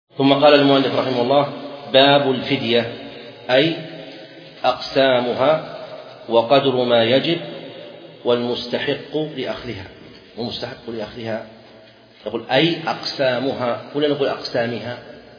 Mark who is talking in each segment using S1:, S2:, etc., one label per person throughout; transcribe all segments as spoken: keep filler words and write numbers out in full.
S1: ثم قال المؤلف رحمه الله: باب الفدية، أي أقسامها وقدر ما يجب والمستحق لأخذها. والمستحق لأخذها يقول أي أقسامها، ولا نقول أقسامها؟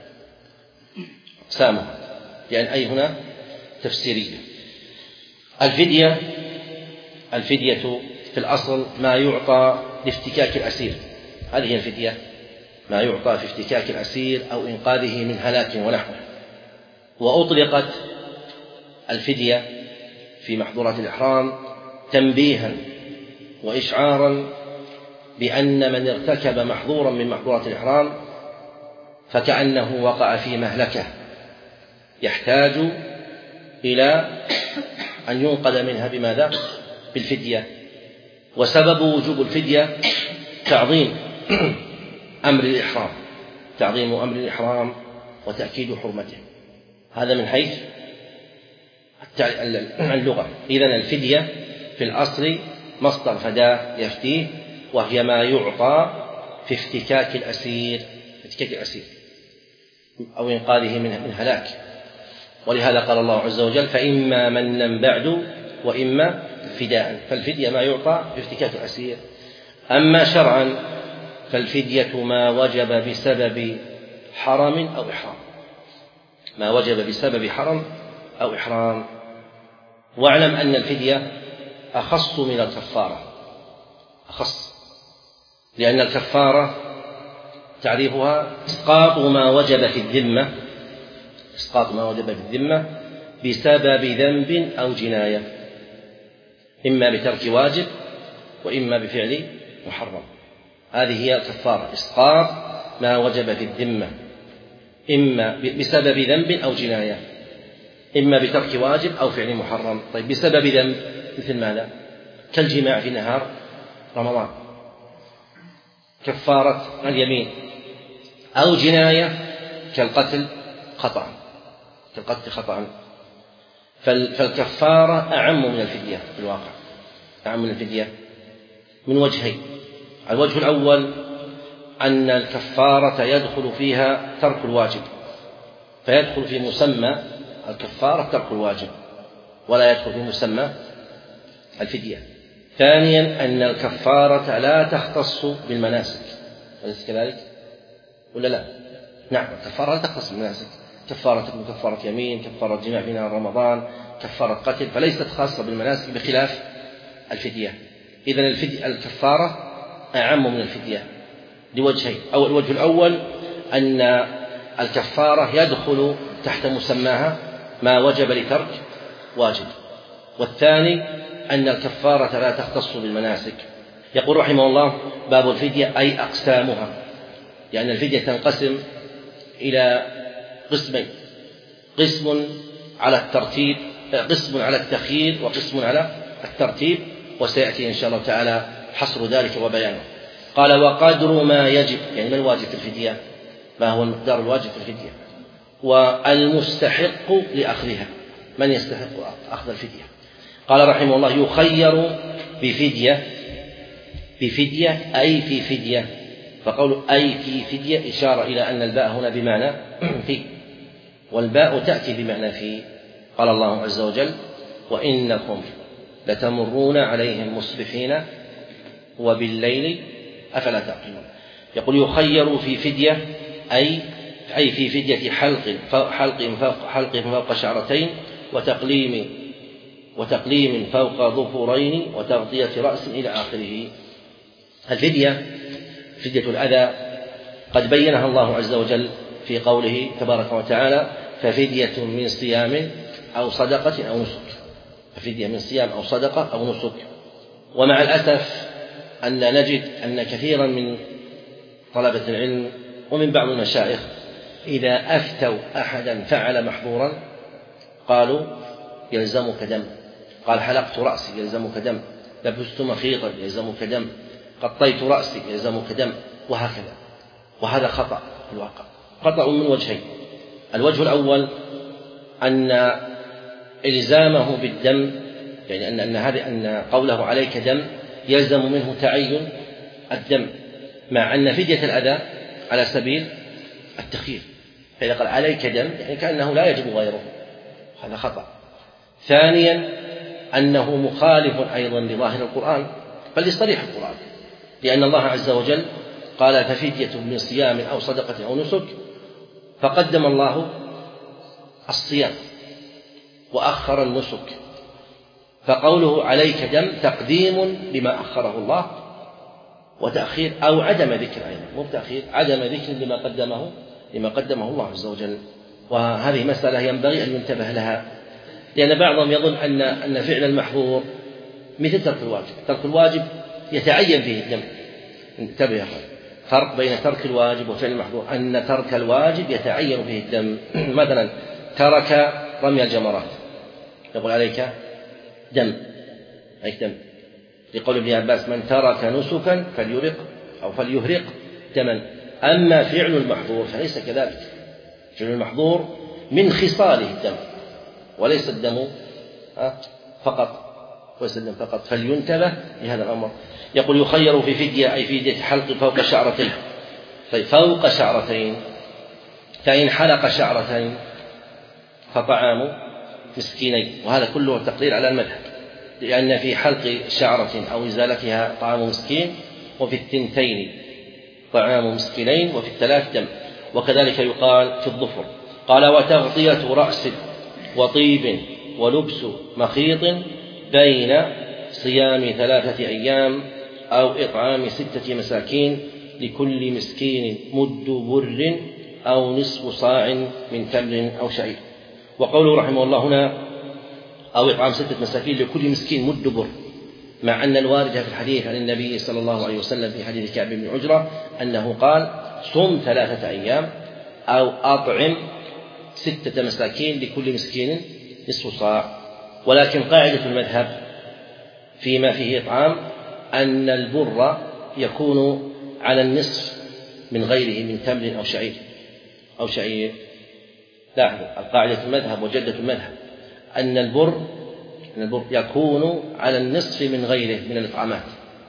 S1: أقسامها يعني أي هنا تفسيرية. الفدية الفدية في الأصل ما يعطى لافتكاك الأسير، هذه هي الفدية، ما يعطى في افتكاك الأسير أو إنقاذه من هلاك ونحوه. وأطلقت الفدية في محظورات الإحرام تنبيها وإشعارا بأن من ارتكب محظورا من محظورات الإحرام فكأنه وقع في مهلكة يحتاج إلى أن ينقذ منها. بماذا؟ بالفدية. وسبب وجوب الفدية تعظيم أمر الإحرام، تعظيم أمر الإحرام وتأكيد حرمته، هذا من حيث اللغة. إذن الفدية في الأصل مصدر فداء يفديه، وهي ما يعطى في افتكاك الأسير افتكاك الأسير أو إنقاذه من هلاك. ولهذا قال الله عز وجل: فإما منا بعد وإما فداء. فالفدية ما يعطى في افتكاك الأسير. أما شرعا فالفدية ما وجب بسبب حرم أو إحرام، ما وجب بسبب حرم أو إحرام. واعلم أن الفدية أخص من الكفارة، أخص، لأن الكفارة تعريفها إسقاط ما وجب في الذمة، إسقاط ما وجب في الذمة بسبب ذنب أو جناية، إما بترك واجب وإما بفعل محرم. هذه هي الكفارة، إسقاط ما وجب في الذمة إما بسبب ذنب أو جناية، إما بترك واجب أو فعل محرم. طيب بسبب ذنب مثل ماذا؟ كالجماع في نهار رمضان، كفارة اليمين. أو جناية كالقتل خطأ، كالقتل خطأ. فالكفارة أعم من الفدية في الواقع، أعم من الفدية من وجهين. الوجه الأول أن الكفارة يدخل فيها ترك الواجب، فيدخل في مسمى الكفارة ترك الواجب ولا يدخل في مسمى الفدية. ثانيا أن الكفارة لا تختص بالمناسك، أليس كذلك ولا لا؟ نعم، الكفارة لا تختص بالمناسك، كفارة كفارة يمين، كفارة جماع في نهار رمضان، كفارة قتل، فليست خاصة بالمناسك بخلاف الفدية. إذن الفدية الكفارة أعم من الفدية لوجهين. أو الوجه الأول أن الكفارة يدخل تحت مسماها ما وجب لترك واجب، والثاني أن الكفارة لا تختص بالمناسك. يقول رحمه الله: باب الفدية أي أقسامها، لأن يعني الفدية تنقسم إلى قسمين: قسم على الترتيب، قسم على التخيير، وقسم على الترتيب، وسيأتي إن شاء الله تعالى حصر ذلك وبيانه. قال: وقدر ما يجب، يعني ما الواجب في الفدية، ما هو المقدار الواجب في الفدية، والمستحق لأخذها، من يستحق أخذ الفدية. قال رحمه الله: يخير بفدية، بفدية أي في فدية. فقول أي في فدية إشارة إلى أن الباء هنا بمعنى في، والباء تأتي بمعنى في. قال الله عز وجل: وإنكم لتمرون عليهم مصبحين وبالليل أفلا تعقلون. يقول: يخير في فدية أي أي في فدية حلق فوق حلق فوق حلق فوق شعرتين، وتقليم وتقليم فوق ظفرين، وتغطية رأس إلى آخره. الفدية فدية الأذى قد بينها الله عز وجل في قوله تبارك وتعالى: ففدية من صيام أو صدقة أو نسك، ففدية من صيام أو صدقة أو نسك. ومع الأسف أن نجد أن كثيرا من طلبة العلم ومن بعض المشايخ إذا أفتوا أحدا فعل محظورا قالوا: يلزمك دم. قال: حلقت رأسي يلزمك دم، لبست مخيطا يلزمك دم، قطيت رأسي يلزمك دم، وهكذا. وهذا خطأ في الواقع، خطأ من وجهين: الوجه الأول أن إلزامه بالدم، يعني أن أن هذا أن قوله عليك دم يلزم منه تعين الدم، مع أن فدية الأذى على سبيل التخيير، فإذا قال عليك دم يعني كأنه لا يجب غيره، هذا خطأ. ثانيا أنه مخالف أيضا لظاهر القرآن بل لصريح القرآن، لأن الله عز وجل قال ففدية من صيام أو صدقة أو نسك، فقدم الله الصيام وأخر النسك، فقوله عليك دم تقديم لما أخره الله وتأخير أو عدم ذكر أيضا، مو تأخير، عدم ذكر لما قدمه لما قدمه الله عز وجل. وهذه مسألة ينبغي أن ينتبه لها، لأن بعضهم يظن أن أن فعل المحظور مثل ترك الواجب، ترك الواجب يتعين فيه الدم. انتبه يا أخوان، فرق بين ترك الواجب وفعل المحظور، أن ترك الواجب يتعين فيه الدم. مثلا ترك رمي الجمرات يقول عليك دم، عليك دم، لقول ابن عباس من ترك نسكا فليرق أو فليهرق دما. أما فعل المحظور فليس كذلك، فعل المحظور من خصاله الدم وليس الدم فقط، وليس الدم فقط، فلينتبه لهذا الأمر. يقول يخير في فدية أي فدية حلق فوق شعرتين، طيب فوق شعرتين، فإن حلق شعرتين فطعام مسكينين، وهذا كله تقرير على المذهب، لأن في حلق شعرة أو إزالتها طعام مسكين، وفي الثنتين طعام مسكينين، وفي الثلاث دم. وكذلك يقال في الظفر. قال وتغطية رأس وطيب ولبس مخيط بين صيام ثلاثة أيام أو إطعام ستة مساكين لكل مسكين مد بر أو نصف صاع من تمر أو شعير. وقوله رحمه الله هنا أو إطعام ستة مساكين لكل مسكين مد بر، مع أن الوارد في الحديث عن النبي صلى الله عليه وسلم في حديث كعب بن عجرة أنه قال صم ثلاثة أيام أو أطعم ستة مساكين لكل مسكين نصف صاع. ولكن قاعدة المذهب فيما فيه إطعام أن البر يكون على النصف من غيره من تمر أو شعير أو شعير. لاحظوا القاعدة المذهب وجدة المذهب أن البر أن البر يكون على النصف من غيره من الإطعامات.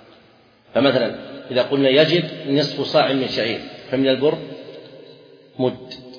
S1: فمثلا إذا قلنا يجب نصف صاع من شعير فمن البر مد،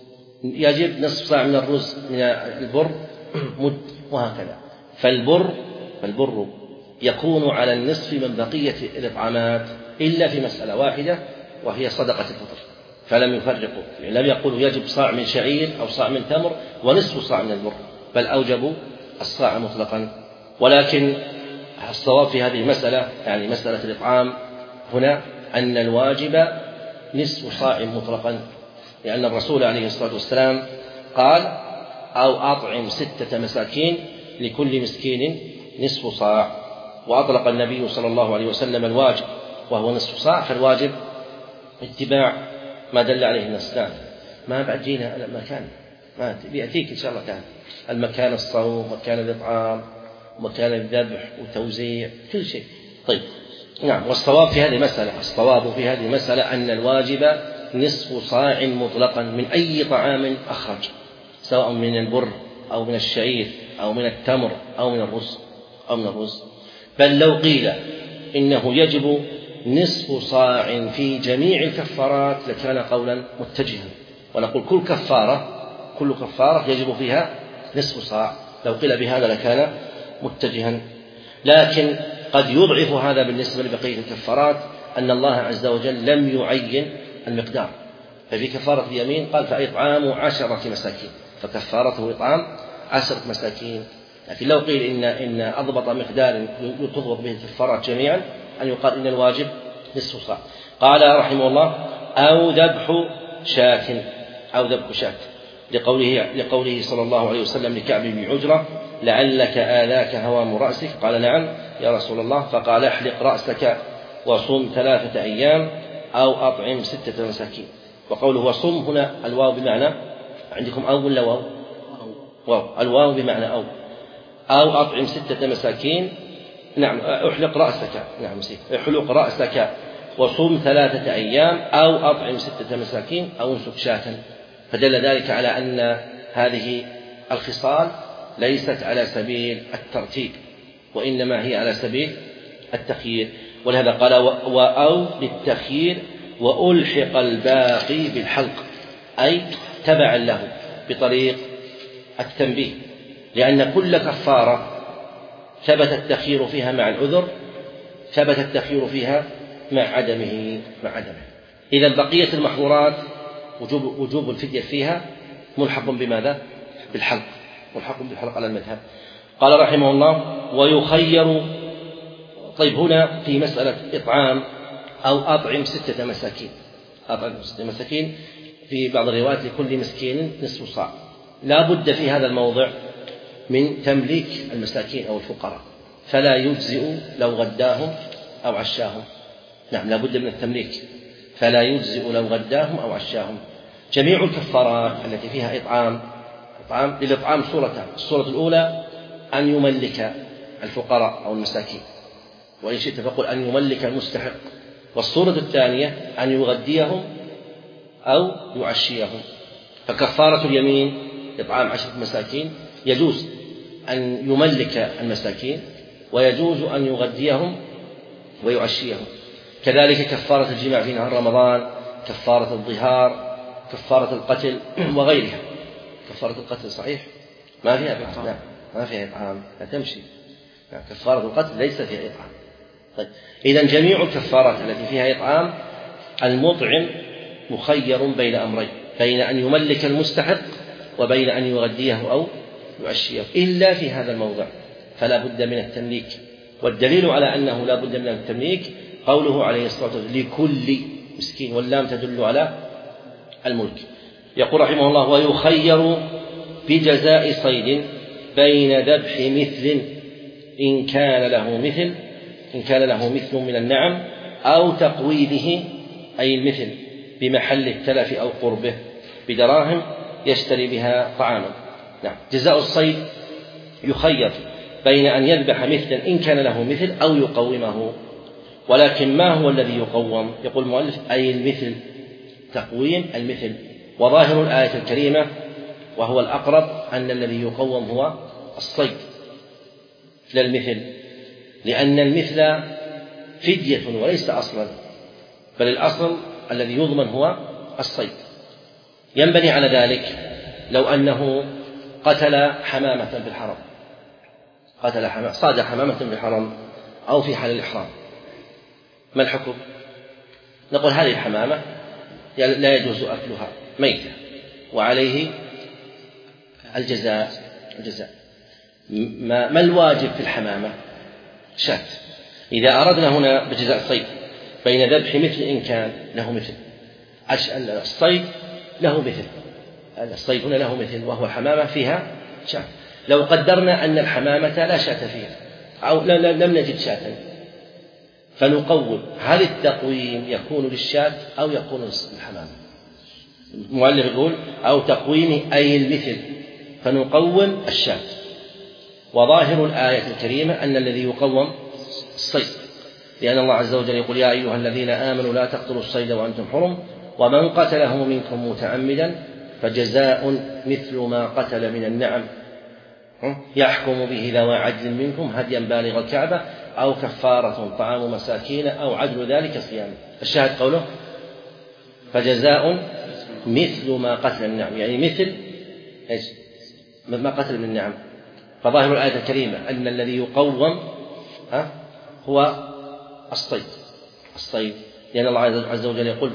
S1: يجب نصف صاع من الرز من البر مد، وهكذا. فالبر فالبر يكون على النصف من بقية الإطعامات إلا في مسألة واحدة وهي صدقة الفطر، فلم يفرقوا، يعني لم يقولوا يجب صاع من شعير أو صاع من تمر ونصف صاع من البر، بل أوجبوا الصاع مطلقا. ولكن الصواب في هذه المسألة يعني مسألة الإطعام هنا أن الواجب نصف صاع مطلقا، لأن الرسول عليه الصلاة والسلام قال أو أطعم ستة مساكين لكل مسكين نصف صاع، وأطلق النبي صلى الله عليه وسلم الواجب وهو نصف صاع، فالواجب اتباع ما دل عليه النص. ما بعد جينا المكان، ما بيأتيك إن شاء الله تعالى المكان، الصوم، مكان الإطعام، مكان الذبح وتوزيع كل شيء. طيب نعم. والصواب في هذه المسألة الصواب في هذه المسألة أن الواجب نصف صاع مطلقا من أي طعام أخرج، سواء من البر أو من الشعير أو من التمر أو من الرز أو من الرز. بل لو قيل إنه يجب نصف صاع في جميع الكفارات لكان قولا متجها، ونقول كل كفارة كل كفارة يجب فيها نصف صاع، لو قيل بهذا لكان متجها. لكن قد يضعف هذا بالنسبة لبقية الكفارات أن الله عز وجل لم يعين المقدار، ففي كفارة اليمين قال فإطعام عشرة مساكين، فكفارته إطعام عشرة مساكين. لكن لو قيل إن إن أضبط مقدار تضبط به الكفارات جميعا أن يقال إن الواجب نصف صاع. قال رحمه الله أو ذبح شاة أو ذبح شاة، لقوله لقوله صلى الله عليه وسلم لكعب بن عجرة لعلك آذاك هوام رأسك، قال نعم يا رسول الله، فقال احلق رأسك وصم ثلاثة أيام أو أطعم ستة مساكين. وقوله وصم هنا الواو بمعنى، عندكم أو ولا واو؟ واو، الواو بمعنى أو أو أطعم ستة مساكين. نعم احلق رأسك، نعم احلق رأسك وصم ثلاثة أيام أو أطعم ستة مساكين أو انسك شاة. فدل ذلك على أن هذه الخصال ليست على سبيل الترتيب وإنما هي على سبيل التخيير، ولهذا قال وأو للتخيير وألحق الباقي بالحلق، أي تبعا له بطريق التنبيه، لأن كل كفارة ثبت التخيير فيها مع العذر ثبت التخيير فيها مع عدمه مع عدمه. إذا بقية المحظورات وجوب, وجوب الفدية فيها ملحق بماذا؟ بالحلق، ملحق بالحلق على المذهب. قال رحمه الله ويخير. طيب هنا في مسألة إطعام أو أطعم ستة مساكين، أطعم ستة مساكين في بعض الروايات لكل مسكين نصف صاع. لا بد في هذا الموضع من تمليك المساكين أو الفقراء، فلا يجزئ لو غداهم أو عشاهم. نعم لا بد من التمليك، فلا يجزئ لو غداهم أو عشاهم. جميع الكفارات التي فيها إطعام إطعام للإطعام صورتان: الصورة الأولى أن يملك الفقراء أو المساكين، وإن شئت فقل أن يملك المستحق، والصورة الثانية أن يغديهم أو يعشيهم. فكفارة اليمين إطعام عشرة مساكين يجوز أن يملك المساكين ويجوز أن يغديهم ويعشيهم. كذلك كفارة الجماع في نهار رمضان، كفارة الظهار، كفارة القتل وغيرها. كفارة القتل صحيح ما فيها إطعام، لا ما فيها إطعام، لا تمشي. كفارة القتل ليس فيها إطعام. طيب إذن جميع الكفارات التي فيها إطعام المطعم مخير بين أمرين: بين أن يملك المستحق وبين أن يغديه أو يعشيه، إلا في هذا الموضع فلا بد من التمليك. والدليل على أنه لا بد من التمليك قوله عليه الصلاة والسلام لكل مسكين، واللام تدل على الملك. يقول رحمه الله ويخير بجزاء صيد بين ذبح مثل إن كان له مثل إن كان له مثل من النعم أو تقويده أي المثل بمحل التلف أو قربه بدراهم يشتري بها طعاما. نعم جزاء الصيد يخير بين أن يذبح مثلا إن كان له مثل أو يقومه. ولكن ما هو الذي يقوم؟ يقول المؤلف أي المثل، تقويم المثل. وظاهر الآية الكريمة وهو الأقرب أن الذي يقوم هو الصيد لا المثل، لأن المثل فدية وليس أصلا، بل الأصل الذي يضمن هو الصيد. ينبني على ذلك لو أنه قتل حمامة في الحرم، قتل حمامة صاد حمامة في الحرم أو في حال الإحرام، ما الحكم؟ نقول هذه الحمامة لا يجوز أكلها ميتة وعليه الجزاء الجزاء ما الواجب في الحمامة؟ شاة. إذا أردنا هنا بجزاء الصيد بين ذبح مثل إن كان له مثل، الصيد له مثل، الصيد هنا له مثل وهو الحمامة فيها شاة. لو قدرنا أن الحمامة لا شاة فيها أو لم نجد شاة فنقوم، هل التقويم يكون للشاة أو يكون للحمامة؟ المؤلف يقول أو تقويمه أي المثل، فنقوم الشاة. وظاهر الآية الكريمة أن الذي يقوم الصيد، لأن الله عز وجل يقول يا أيها الذين آمنوا لا تقتلوا الصيد وأنتم حرم ومن قتله منكم متعمدا فجزاء مثل ما قتل من النعم يحكم به ذوى عدل منكم هديا بالغ الكعبة أو كفارة طعام مساكين أو عدل ذلك صيام. الشاهد قوله فجزاء مثل ما قتل النعم، يعني مثل إيش؟ ما قتل من النعم. فظاهر الآية الكريمة أن الذي يقوم هو الصيد الصيد لأن الله عز وجل يقول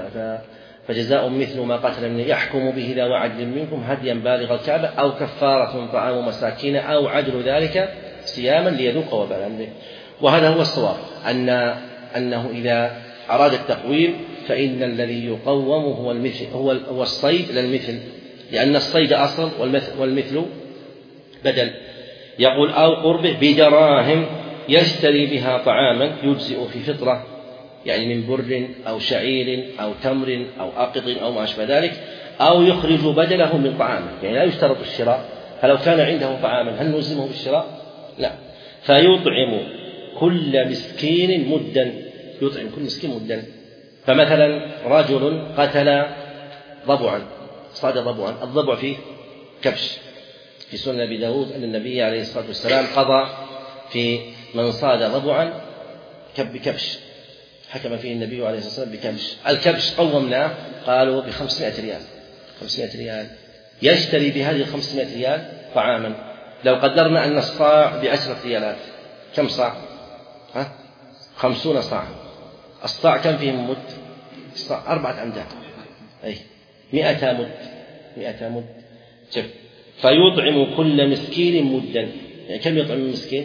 S1: فجزاء مثل ما قتل من يحكم به ذوى عدل منكم هديا بالغ الكعبة أو كفارة طعام مساكين أو عدل ذلك صياما ليذوق وبال أمره. وهذا هو الصواب أن أنه إذا أراد التقويم فإن الذي يقوم هو المثل هو هو الصيد لا المثل، لأن الصيد أصل والمثل, والمثل بدل. يقول أو قربه بدراهم يشتري بها طعاما يجزئ في فطرة، يعني من بر أو شعير أو تمر أو أقط أو ما أشبه ذلك، أو يخرج بدله من طعامه، يعني لا يشترط الشراء. فلو كان عنده طعاما هل نلزمه بالشراء؟ لا. فيطعم كل مسكين مدا، يطعم كل مسكين مدا. فمثلا رجل قتل ضبعا، صاد ضبعا، الضبع فيه كبش، في سنن أبي داود أن النبي عليه الصلاة والسلام قضى في من صاد ضبعا بكبش، حكم فيه النبي عليه الصلاة والسلام بكبش. الكبش قومناه قالوا بخمسمائة ريال، خمسمائة ريال، يشتري بهذه الخمسمائة ريال طعاما. لو قدرنا أن الصاع بعشرة ريالات كم صاع؟ ها؟ خمسون صاع. الصاع كم فيه مد؟ الصاع أربعة أمداد، أي مئة مد، مئة مد. شوف، فيطعم كل مسكين مدا، يعني كم يطعم المسكين؟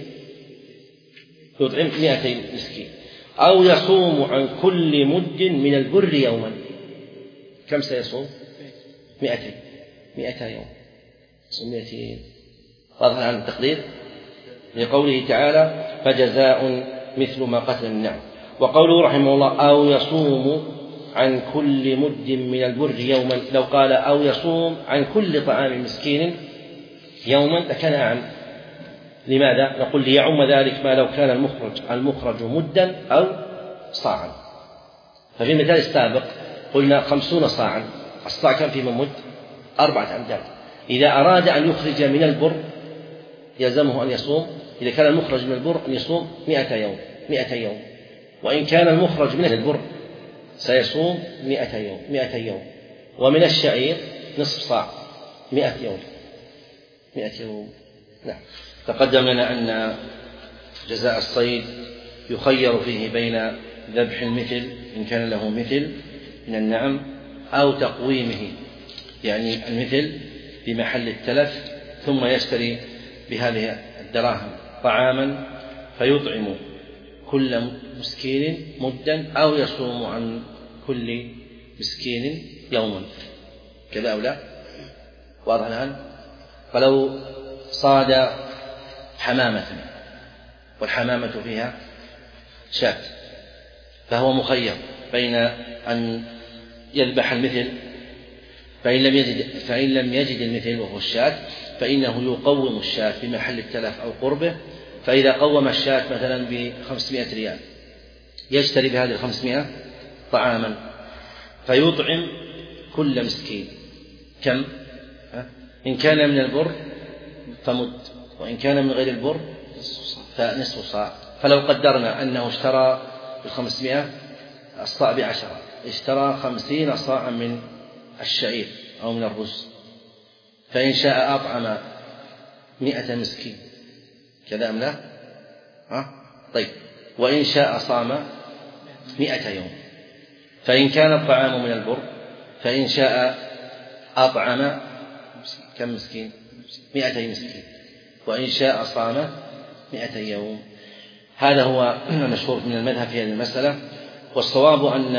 S1: يطعم مئتين مسكين. أو يصوم عن كل مد من البر يوما. كم سيصوم؟ مئتين، مئتا يوم، مئتين. واضح عن التقدير لقوله تعالى فجزاء مثل ما قتل النعم. وقوله رحمه الله أو يصوم عن كل مد من البر يوما، لو قال أو يصوم عن كل طعام مسكين يوما لكان أعم. لماذا؟ نقول ليعم ذلك ما لو كان المخرج المخرج مدا أو صاعا. ففي المثال السابق قلنا خمسون صاعا، الصاع كان في مد أربعة أمداد. إذا أراد أن يخرج من البر يلزمه أن يصوم، إذا كان المخرج من البر أن يصوم مئة يوم، مئة يوم. وإن كان المخرج من البر سيصوم مئة يوم، مئة يوم. ومن الشعير نصف صاع، مئة يوم، مئة يوم. نعم. تقدم لنا أن جزاء الصيد يخير فيه بين ذبح المثل إن كان له مثل من النعم أو تقويمه، يعني المثل بمحل التلف ثم يشتري بهذه الدراهم طعاما فيطعم كل مسكين مدا أو يصوم عن كل مسكين يوما، كذا أو لا؟ واضح الآن؟ فلو صاد حمامة والحمامة فيها شاة فهو مخير بين أن يذبح المثل، فإن لم يجد, فإن لم يجد المثل وهو الشاة فإنه يقوم الشاة بمحل التلف أو قربه. فإذا قوم الشاة مثلا بخمسمائة ريال يشتري بهذه الخمسمائة طعاما فيطعم كل مسكين كم؟ إن كان من البر فمد، وإن كان من غير البر فنصف صاع. فلو قدرنا أنه اشترى بالخمسمائة الصاع بعشرة، اشترى خمسين صاعا من الشعير أو من الرز، فإن شاء أطعم مئة مسكين، كذا أم لا؟ ها؟ طيب، وإن شاء صام مئة يوم. فإن كان الطعام من البر فإن شاء أطعم كم مسكين؟ مئتي مسكين، وإن شاء صام مئتي يوم. هذا هو المشهور من المذهب في هذه المسألة. والصواب أن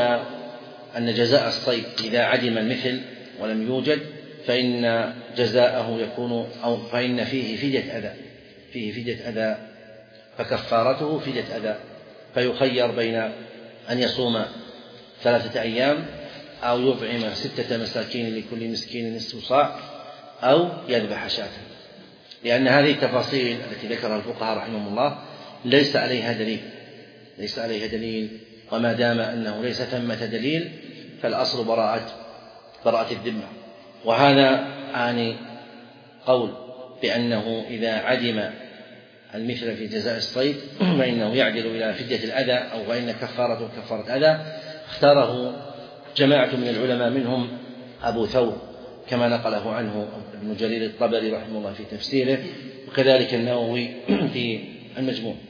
S1: أن جزاء الصيد إذا عدم المثل ولم يوجد فإن جزاءه يكون أو فإن فيه فدية أذى، فيه فدية أذى، فكفارته فدية أذى. فيخير بين أن يصوم ثلاثة أيام أو يطعم ستة مساكين لكل مسكين نصف صاع أو يذبح شاة، لأن هذه التفاصيل التي ذكرها الفقهاء رحمهم الله ليس عليها دليل، ليس عليها دليل. وما دام أنه ليس ثمة دليل فالأصل براءة براءة الذمة. وهذا آني قول بأنه إذا عدم المثل في جزاء الصيد فإنه يعدل إلى فدية الأذى أو فإن كفارته كفارة أذى. اختاره جماعة من العلماء منهم أبو ثور كما نقله عنه ابن جرير الطبري رحمه الله في تفسيره، وكذلك النووي في المجموع.